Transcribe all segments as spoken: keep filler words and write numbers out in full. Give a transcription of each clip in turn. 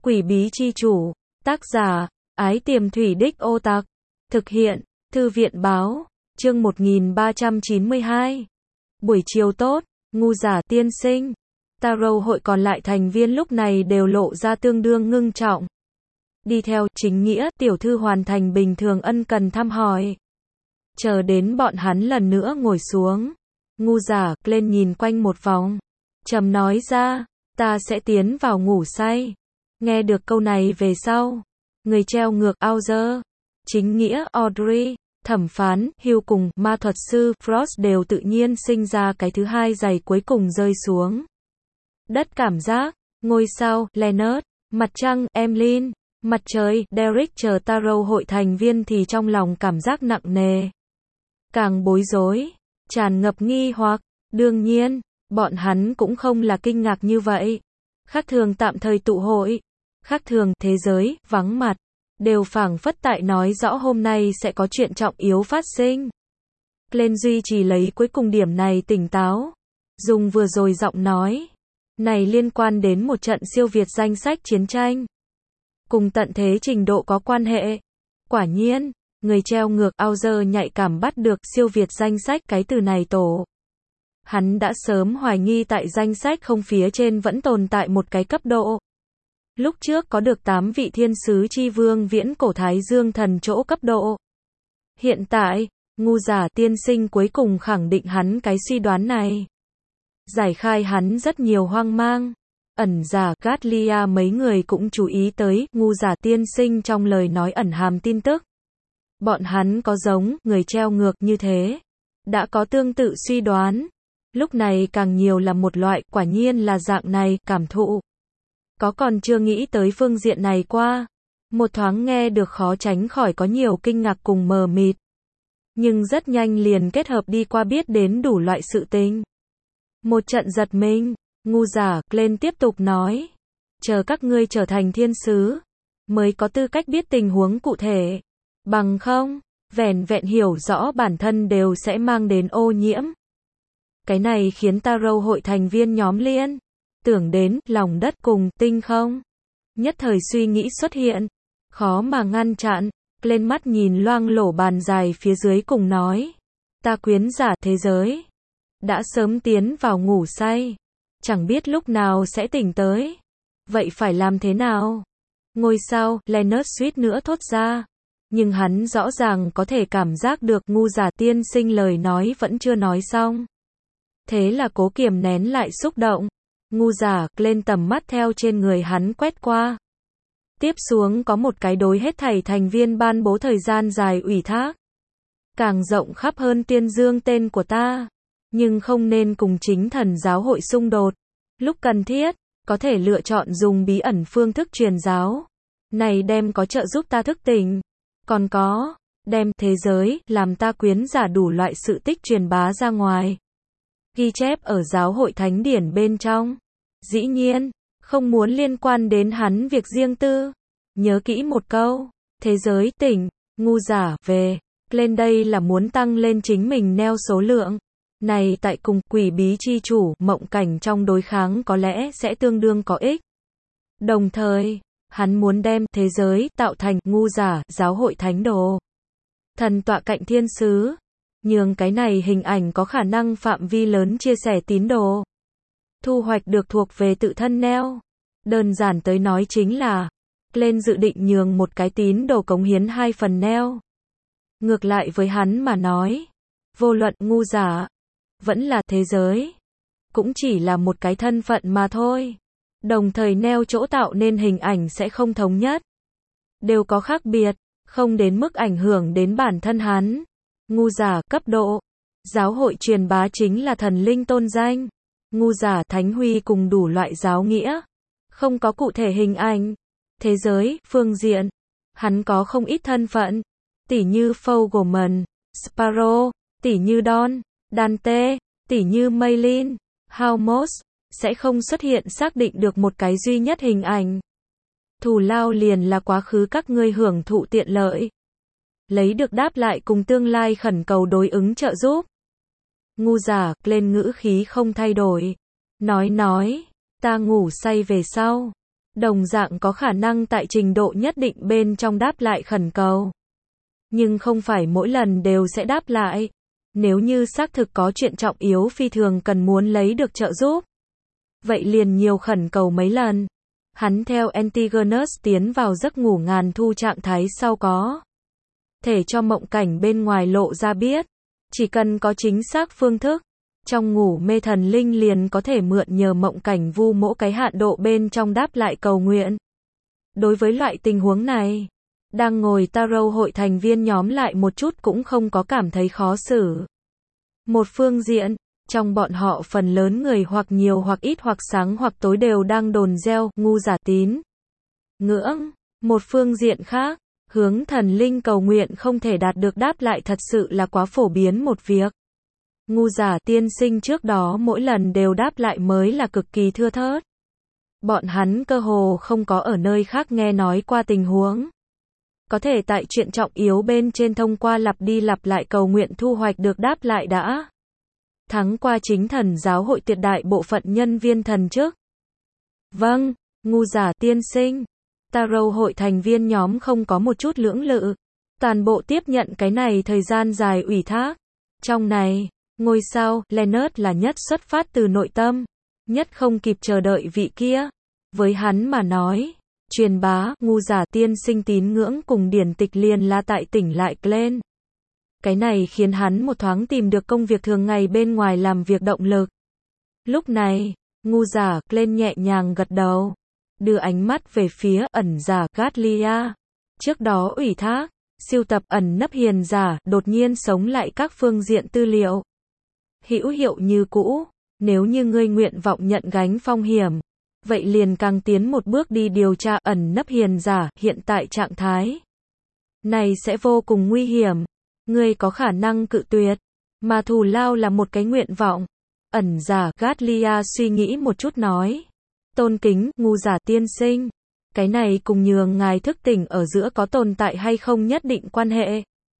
Quỷ bí chi chủ, tác giả, Ái Tiềm Thủy Đích Ô Tặc, thực hiện, Thư viện báo, chương một nghìn ba trăm chín mươi hai. Buổi chiều tốt, ngu giả tiên sinh. Tarot hội còn lại thành viên lúc này đều lộ ra tương đương ngưng trọng. Đi theo chính nghĩa, tiểu thư hoàn thành bình thường ân cần thăm hỏi. Chờ đến bọn hắn lần nữa ngồi xuống. Ngu giả lên nhìn quanh một vòng. Trầm nói ra, ta sẽ tiến vào ngủ say. Nghe được câu này về sau. Người treo ngược Auger, chính nghĩa Audrey, thẩm phán Hugh cùng ma thuật sư Frost đều tự nhiên sinh ra cái thứ hai giày cuối cùng rơi xuống. Đất cảm giác, ngôi sao Leonard, mặt trăng Emlyn, mặt trời Derek chờ Tarot hội thành viên thì trong lòng cảm giác nặng nề. Càng bối rối, tràn ngập nghi hoặc, đương nhiên, bọn hắn cũng không là kinh ngạc như vậy. Khác thường tạm thời tụ hội, khác thường thế giới vắng mặt, đều phảng phất tại nói rõ hôm nay sẽ có chuyện trọng yếu phát sinh. Glenn duy trì lấy cuối cùng điểm này tỉnh táo, dùng vừa rồi giọng nói, này liên quan đến một trận siêu việt danh sách chiến tranh, cùng tận thế trình độ có quan hệ. Quả nhiên, người treo ngược Auger nhạy cảm bắt được siêu việt danh sách cái từ này tổ. Hắn đã sớm hoài nghi tại danh sách không phía trên vẫn tồn tại một cái cấp độ. Lúc trước có được tám vị thiên sứ chi vương viễn cổ Thái Dương thần chỗ cấp độ. Hiện tại, ngu giả tiên sinh cuối cùng khẳng định hắn cái suy đoán này. Giải khai hắn rất nhiều hoang mang. Ẩn giả Gatlia mấy người cũng chú ý tới ngu giả tiên sinh trong lời nói ẩn hàm tin tức. Bọn hắn có giống người treo ngược như thế. Đã có tương tự suy đoán. Lúc này càng nhiều là một loại quả nhiên là dạng này cảm thụ. Có còn chưa nghĩ tới phương diện này qua. Một thoáng nghe được khó tránh khỏi có nhiều kinh ngạc cùng mờ mịt. Nhưng rất nhanh liền kết hợp đi qua biết đến đủ loại sự tình. Một trận giật mình, ngu giả lên tiếp tục nói. Chờ các ngươi trở thành thiên sứ, mới có tư cách biết tình huống cụ thể. Bằng không, vẻn vẹn hiểu rõ bản thân đều sẽ mang đến ô nhiễm. Cái này khiến Tarot hội thành viên nhóm liên tưởng đến lòng đất cùng tinh không. Nhất thời suy nghĩ xuất hiện, khó mà ngăn chặn, lên mắt nhìn loang lổ bàn dài phía dưới cùng nói. Ta quyến giả thế giới, đã sớm tiến vào ngủ say, chẳng biết lúc nào sẽ tỉnh tới. Vậy phải làm thế nào? Ngôi sao, Leonard suýt nữa thốt ra. Nhưng hắn rõ ràng có thể cảm giác được ngu giả tiên sinh lời nói vẫn chưa nói xong. Thế là cố kiềm nén lại xúc động. Ngu giả lên tầm mắt theo trên người hắn quét qua. Tiếp xuống có một cái đối hết thảy thành viên ban bố thời gian dài ủy thác. Càng rộng khắp hơn tuyên dương tên của ta. Nhưng không nên cùng chính thần giáo hội xung đột. Lúc cần thiết, có thể lựa chọn dùng bí ẩn phương thức truyền giáo. Này đem có trợ giúp ta thức tỉnh. Còn có, đem thế giới làm ta quyến giả đủ loại sự tích truyền bá ra ngoài. Ghi chép ở giáo hội thánh điển bên trong. Dĩ nhiên, không muốn liên quan đến hắn việc riêng tư. Nhớ kỹ một câu, thế giới tỉnh, ngu giả về. Lên đây là muốn tăng lên chính mình neo số lượng. Này tại cùng quỷ bí chi chủ mộng cảnh trong đối kháng có lẽ sẽ tương đương có ích. Đồng thời, hắn muốn đem thế giới tạo thành ngu giả giáo hội thánh đồ. Thần tọa cạnh thiên sứ. Nhường cái này hình ảnh có khả năng phạm vi lớn chia sẻ tín đồ. Thu hoạch được thuộc về tự thân neo. Đơn giản tới nói chính là, lên dự định nhường một cái tín đồ cống hiến hai phần neo. Ngược lại với hắn mà nói, vô luận ngu giả, vẫn là thế giới, cũng chỉ là một cái thân phận mà thôi. Đồng thời neo chỗ tạo nên hình ảnh sẽ không thống nhất. Đều có khác biệt, không đến mức ảnh hưởng đến bản thân hắn. Ngu giả cấp độ, giáo hội truyền bá chính là thần linh tôn danh. Ngu giả thánh huy cùng đủ loại giáo nghĩa. Không có cụ thể hình ảnh. Thế giới, phương diện. Hắn có không ít thân phận. Tỉ như Fogelman, Sparrow, tỉ như Don, Dante, tỉ như Maylin, Haumos. Sẽ không xuất hiện xác định được một cái duy nhất hình ảnh. Thù lao liền là quá khứ các ngươi hưởng thụ tiện lợi. Lấy được đáp lại cùng tương lai khẩn cầu đối ứng trợ giúp. Ngu giả lên ngữ khí không thay đổi. Nói nói, ta ngủ say về sau. đồng dạng có khả năng tại trình độ nhất định bên trong đáp lại khẩn cầu. Nhưng không phải mỗi lần đều sẽ đáp lại. Nếu như xác thực có chuyện trọng yếu phi thường cần muốn lấy được trợ giúp, vậy liền nhiều khẩn cầu mấy lần. Hắn theo Antigonus tiến vào giấc ngủ ngàn thu trạng thái sau có thể cho mộng cảnh bên ngoài lộ ra biết. Chỉ cần có chính xác phương thức, trong ngủ mê thần linh liền có thể mượn nhờ mộng cảnh vu mỗ cái hạn độ bên trong đáp lại cầu nguyện. Đối với loại tình huống này, đang ngồi tarot hội thành viên nhóm lại một chút cũng không có cảm thấy khó xử. Một phương diện, trong bọn họ phần lớn người hoặc nhiều hoặc ít hoặc sáng hoặc tối đều đang đồn gieo ngu giả tín ngưỡng. Một phương diện khác, hướng thần linh cầu nguyện không thể đạt được đáp lại thật sự là quá phổ biến một việc. Ngu giả tiên sinh trước đó mỗi lần đều đáp lại mới là cực kỳ thưa thớt. Bọn hắn cơ hồ không có ở nơi khác nghe nói qua tình huống. Có thể tại chuyện trọng yếu bên trên thông qua lặp đi lặp lại cầu nguyện thu hoạch được đáp lại đã thắng qua chính thần giáo hội tuyệt đại bộ phận nhân viên thần chức. Vâng, ngu giả tiên sinh. Tarot hội thành viên nhóm không có một chút lưỡng lự. Toàn bộ tiếp nhận cái này thời gian dài ủy thác. Trong này, ngôi sao, Leonard là nhất xuất phát từ nội tâm. Nhất không kịp chờ đợi vị kia. Với hắn mà nói, truyền bá, ngu giả tiên sinh tín ngưỡng cùng điển tịch liền là tại tỉnh lại Glen. Cái này khiến hắn một thoáng tìm được công việc thường ngày bên ngoài làm việc động lực. Lúc này, ngu giả Glen nhẹ nhàng gật đầu, đưa ánh mắt về phía ẩn giả Gatlia. Trước đó ủy thác, siêu tập ẩn nấp hiền giả, đột nhiên sống lại các phương diện tư liệu. Hữu hiệu như cũ, nếu như ngươi nguyện vọng nhận gánh phong hiểm, vậy liền càng tiến một bước đi điều tra ẩn nấp hiền giả, hiện tại trạng thái này sẽ vô cùng nguy hiểm. Ngươi có khả năng cự tuyệt, mà thù lao là một cái nguyện vọng. Ẩn giả Gatlia suy nghĩ một chút nói. Tôn kính, ngu giả tiên sinh. Cái này cùng nhường ngài thức tỉnh ở giữa có tồn tại hay không nhất định quan hệ.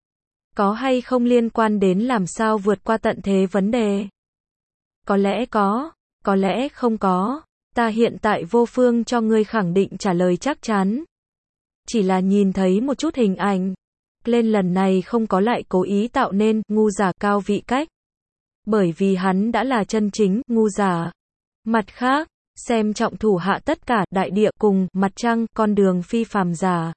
Có hay không liên quan đến làm sao vượt qua tận thế vấn đề. Có lẽ có, có lẽ không có. Ta hiện tại vô phương cho ngươi khẳng định trả lời chắc chắn. Chỉ là nhìn thấy một chút hình ảnh. Lên lần này không có lại cố ý tạo nên ngu giả cao vị cách. Bởi vì hắn đã là chân chính ngu giả. Mặt khác, xem trọng thủ hạ tất cả đại địa cùng mặt trăng con đường phi phàm giả.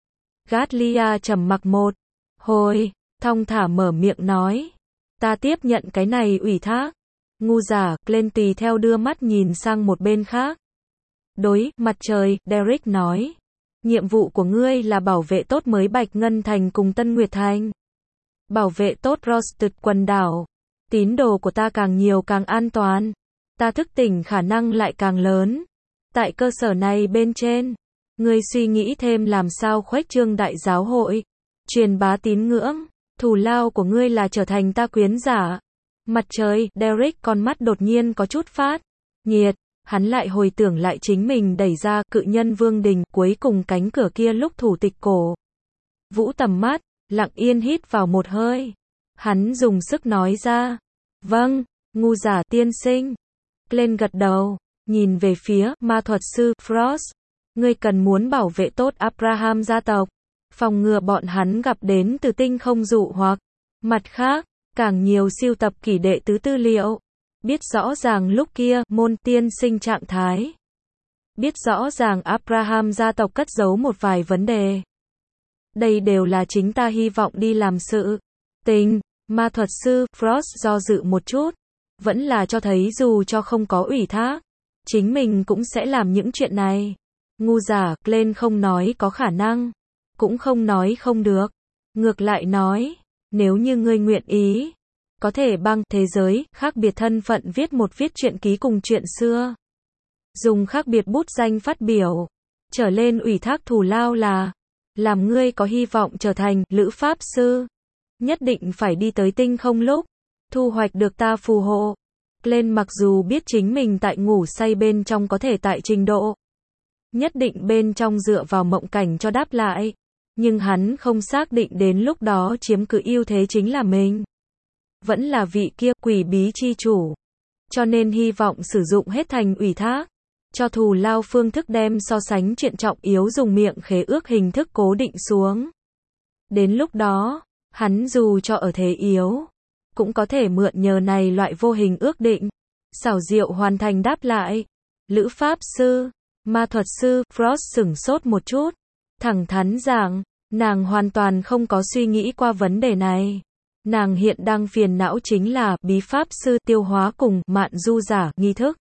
Gatlia trầm mặc một hồi, thong thả mở miệng nói. Ta tiếp nhận cái này ủy thác. Ngu giả lên tùy theo đưa mắt nhìn sang một bên khác. Đối mặt trời, Derek nói. Nhiệm vụ của ngươi là bảo vệ tốt mới Bạch Ngân Thành cùng Tân Nguyệt Thành. Bảo vệ tốt Rosted quần đảo. Tín đồ của ta càng nhiều càng an toàn. Ta thức tỉnh khả năng lại càng lớn. Tại cơ sở này bên trên, ngươi suy nghĩ thêm làm sao khuếch trương đại giáo hội, truyền bá tín ngưỡng. Thù lao của ngươi là trở thành ta quyến giả. Mặt trời, Derek con mắt đột nhiên có chút phát nhiệt. Hắn lại hồi tưởng lại chính mình đẩy ra cự nhân vương đình cuối cùng cánh cửa kia lúc thủ tịch cổ. Vũ tầm mắt, lặng yên hít vào một hơi. Hắn dùng sức nói ra. Vâng, ngu giả tiên sinh. Lên gật đầu, nhìn về phía ma thuật sư Frost. Ngươi cần muốn bảo vệ tốt Abraham gia tộc. Phòng ngừa bọn hắn gặp đến từ tinh không dụ hoặc. Mặt khác, càng nhiều siêu tập kỷ đệ tứ tư liệu. Biết rõ ràng lúc kia, môn tiên sinh trạng thái. Biết rõ ràng Abraham gia tộc cất giấu một vài vấn đề. Đây đều là chính ta hy vọng đi làm sự tình. Ma thuật sư Frost do dự một chút. Vẫn là cho thấy dù cho không có ủy thác, chính mình cũng sẽ làm những chuyện này. Ngu giả lên không nói có khả năng, cũng không nói không được. Ngược lại nói, nếu như ngươi nguyện ý, có thể băng thế giới, khác biệt thân phận viết một viết truyện ký cùng chuyện xưa. Dùng khác biệt bút danh phát biểu. Trở lên ủy thác thù lao là, làm ngươi có hy vọng trở thành lữ pháp sư. Nhất định phải đi tới tinh không lúc, thu hoạch được ta phù hộ. Lên mặc dù biết chính mình tại ngủ say bên trong có thể tại trình độ nhất định bên trong dựa vào mộng cảnh cho đáp lại. Nhưng hắn không xác định đến lúc đó chiếm cứ ưu thế chính là mình. Vẫn là vị kia quỷ bí chi chủ. Cho nên hy vọng sử dụng hết thành ủy thác. cho thù lao phương thức đem so sánh chuyện trọng yếu dùng miệng khế ước hình thức cố định xuống. Đến lúc đó, hắn dù cho ở thế yếu, cũng có thể mượn nhờ này loại vô hình ước định, xảo diệu hoàn thành đáp lại. Lữ pháp sư, ma thuật sư, Frost sửng sốt một chút, thẳng thắn rằng, nàng hoàn toàn không có suy nghĩ qua vấn đề này. Nàng hiện đang phiền não chính là bí pháp sư tiêu hóa cùng mạn du giả nghi thức.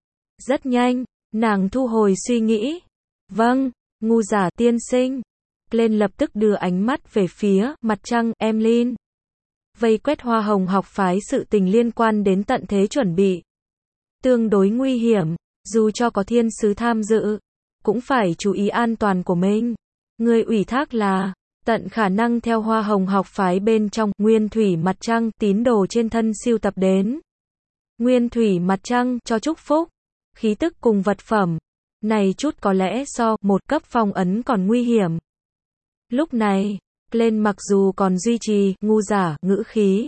Rất nhanh, nàng thu hồi suy nghĩ. Vâng, ngu giả tiên sinh. Lên lập tức đưa ánh mắt về phía mặt trăng Emlyn. Vây quét hoa hồng học phái sự tình liên quan đến tận thế chuẩn bị. Tương đối nguy hiểm, dù cho có thiên sứ tham dự, cũng phải chú ý an toàn của mình. Người ủy thác là tận khả năng theo hoa hồng học phái bên trong nguyên thủy mặt trăng tín đồ trên thân siêu tập đến. Nguyên thủy mặt trăng cho chúc phúc, khí tức cùng vật phẩm. Này chút có lẽ so một cấp phong ấn còn nguy hiểm. Lúc này, lên mặc dù còn duy trì ngu giả ngữ khí,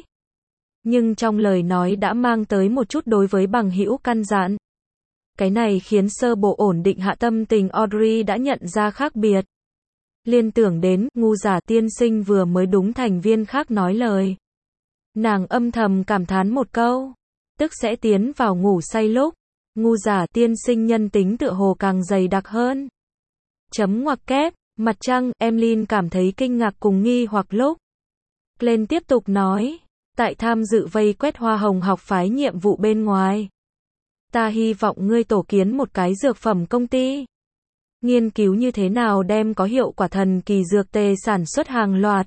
nhưng trong lời nói đã mang tới một chút đối với bằng hữu căn dặn. Cái này khiến sơ bộ ổn định hạ tâm tình Audrey đã nhận ra khác biệt. Liên tưởng đến ngu giả tiên sinh vừa mới đúng thành viên khác nói lời. Nàng âm thầm cảm thán một câu, tức sẽ tiến vào ngủ say lúc ngu giả tiên sinh nhân tính tựa hồ càng dày đặc hơn. Chấm ngoặc kép, mặt trăng Emlyn cảm thấy kinh ngạc cùng nghi hoặc lúc. Lên tiếp tục nói, tại tham dự vây quét hoa hồng học phái nhiệm vụ bên ngoài. Ta hy vọng ngươi tổ kiến một cái dược phẩm công ty. Nghiên cứu như thế nào đem có hiệu quả thần kỳ dược tề sản xuất hàng loạt.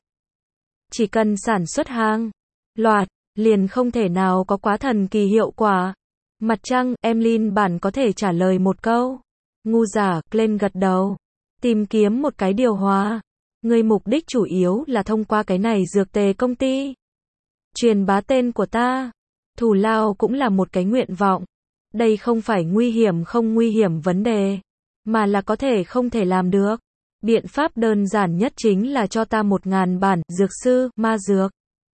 Chỉ cần sản xuất hàng loạt, liền không thể nào có quá thần kỳ hiệu quả. Mặt trăng Emlyn bản có thể trả lời một câu. Ngu giả lên gật đầu. Tìm kiếm một cái điều hòa. Ngươi mục đích chủ yếu là thông qua cái này dược tề công ty. Truyền bá tên của ta. Thù lao cũng là một cái nguyện vọng. Đây không phải nguy hiểm không nguy hiểm vấn đề, mà là có thể không thể làm được. Biện pháp đơn giản nhất chính là cho ta một ngàn bản dược sư, ma dược.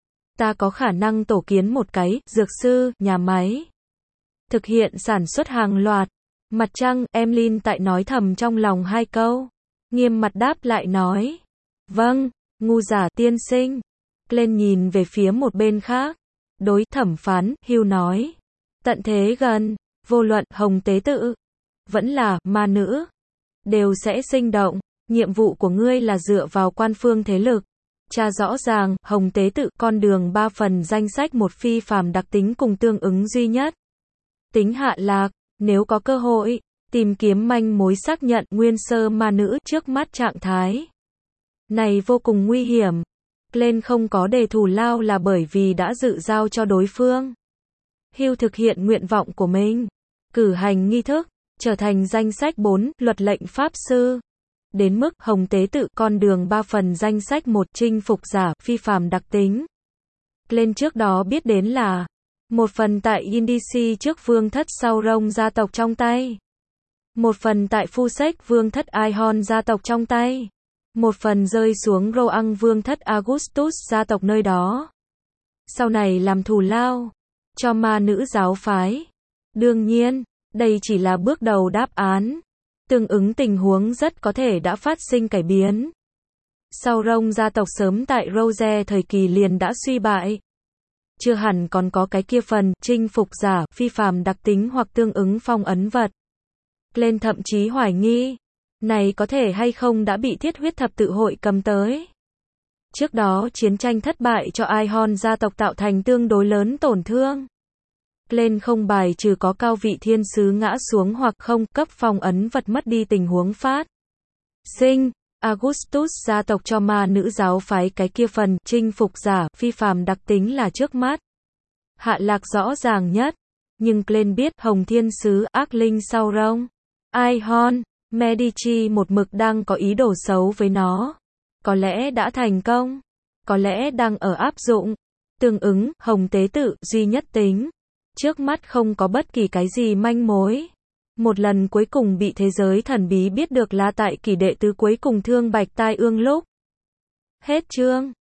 Ta có khả năng tổ kiến một cái dược sư, nhà máy. Thực hiện sản xuất hàng loạt. Mặt trăng, Emlyn tại nói thầm trong lòng hai câu. Nghiêm mặt đáp lại nói. Vâng, ngu giả tiên sinh. Lên nhìn về phía một bên khác. Đối thẩm phán, Hugh nói. Tận thế gần, vô luận hồng tế tự, vẫn là ma nữ, đều sẽ sinh động. Nhiệm vụ của ngươi là dựa vào quan phương thế lực. Tra rõ ràng, hồng tế tự, con đường ba phần danh sách một phi phàm đặc tính cùng tương ứng duy nhất. Tính hạ lạc, nếu có cơ hội, tìm kiếm manh mối xác nhận nguyên sơ ma nữ trước mắt trạng thái. Này vô cùng nguy hiểm. Lên không có đề thù lao là bởi vì đã dự giao cho đối phương. Hugh thực hiện nguyện vọng của mình. Cử hành nghi thức, trở thành danh sách bốn, luật lệnh pháp sư. Đến mức hồng tế tự con đường ba phần danh sách một chinh phục giả, phi phàm đặc tính. Lên trước đó biết đến là, một phần tại Indici trước vương thất Sauron gia tộc trong tay. Một phần tại Fusek vương thất Aihon gia tộc trong tay. Một phần rơi xuống Roang vương thất Augustus gia tộc nơi đó. Sau này làm thù lao cho ma nữ giáo phái. Đương nhiên, đây chỉ là bước đầu đáp án. Tương ứng tình huống rất có thể đã phát sinh cải biến. Sauron gia tộc sớm tại Rose thời kỳ liền đã suy bại. Chưa hẳn còn có cái kia phần chinh phục giả, phi phàm đặc tính hoặc tương ứng phong ấn vật. Lên thậm chí hoài nghi, này có thể hay không đã bị thiết huyết thập tự hội cầm tới. Trước đó chiến tranh thất bại cho Aihon gia tộc tạo thành tương đối lớn tổn thương. Lên không bài trừ có cao vị thiên sứ ngã xuống hoặc không cấp phong ấn vật mất đi tình huống phát sinh. Augustus gia tộc cho ma nữ giáo phái cái kia phần chinh phục giả, phi phàm đặc tính là trước mắt. Hạ lạc rõ ràng nhất. Nhưng Glenn biết hồng thiên sứ ác linh Sauron, Aihon, Medici một mực đang có ý đồ xấu với nó. Có lẽ đã thành công. Có lẽ đang ở áp dụng. Tương ứng, hồng tế tự, duy nhất tính. Trước mắt không có bất kỳ cái gì manh mối. Một lần cuối cùng bị thế giới thần bí biết được là tại kỷ đệ tứ cuối cùng thương bạch tai ương lúc. Hết chương.